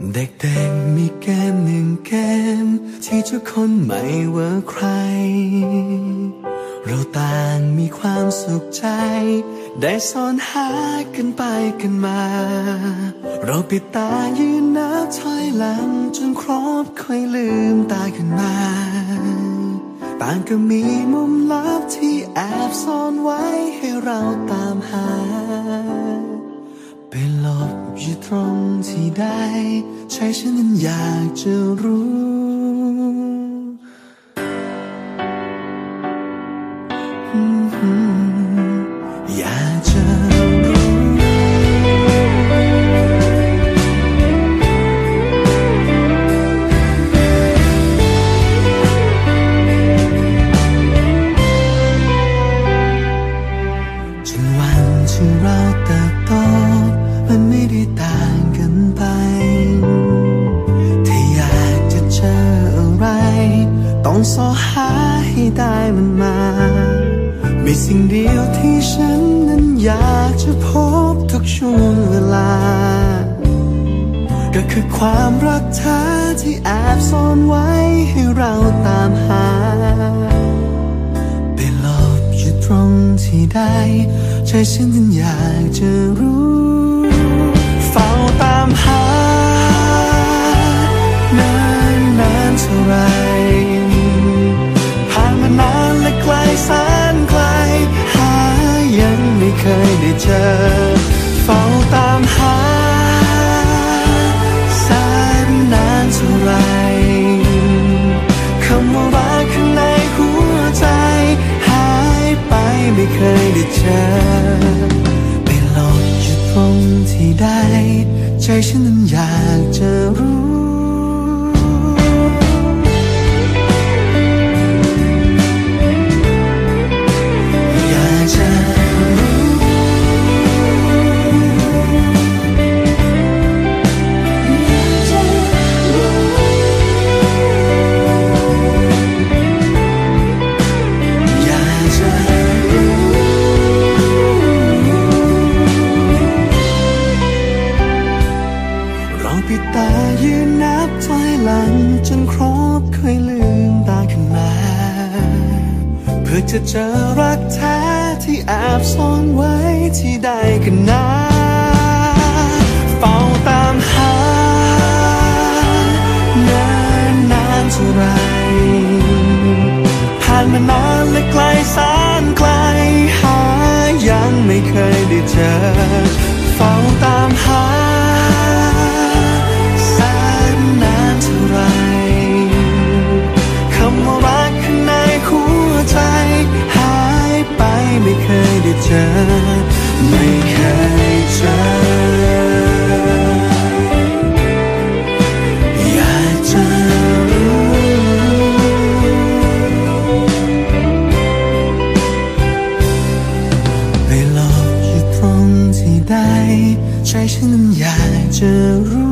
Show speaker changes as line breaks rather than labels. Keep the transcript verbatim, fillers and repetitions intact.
เด็กๆมีเกมหนึ่งเกมที่ทุกคนไม่ว่าใครเราต่างมีความสุขใจได้ซ่อนหากันไปกันมาเราปิดตายืนนับถอยหลังจนครบค่อยลืมตาขึ้นมาต่างก็มีมุมลับที่แอบซ่อนไว้ให้เราตามหาไปหลบอยู่ตรงที่ใดใจฉันนั้นอยากจะรู้อยากจะรู้จนวันที่เราเติบโตมันไม่ได้ต่างกันไปถ้าอยากจะเจออะไรต้องสอหาให้ได้มันมามีสิ่งเดียวที่ฉันนั้นอยากจะพบทุกช่วงเวลาก็คือความรักแท้ที่แอบซ่อนไว้ให้เราตามหาไปหลบอยู่ตรงที่ใดใจฉันนั้นอยากจะรู้เฝ้าตามหานานนานเท่าไรผ่านมานานและไกลแสนไกลหายังไม่เคยได้เจอเฝ้าตามหาแสนนานเท่าไรคำว่ารักข้างในหัวใจหายไปไม่เคยได้เจอไปหลบอยู่ตรงที่ใดใจฉันนั้นอยากจะรู้ปิดตายืนนับถอยหลังจนครบค่อยลืมตาขึ้นมาเพื่อจะเจอรักแท้ที่แอบซ่อนไว้ที่ใดกันนะเฝ้าตามหานานนานเท่าไรผ่านมานานและไกลแสนไกลหายังไม่เคยได้เจอเฝ้าตามหาไม่เคยได้เจอไม่เคยเจออยากจะรู้ไปหลบอยู่ตรงที่ใดใจฉันนั้นอยากจะรู้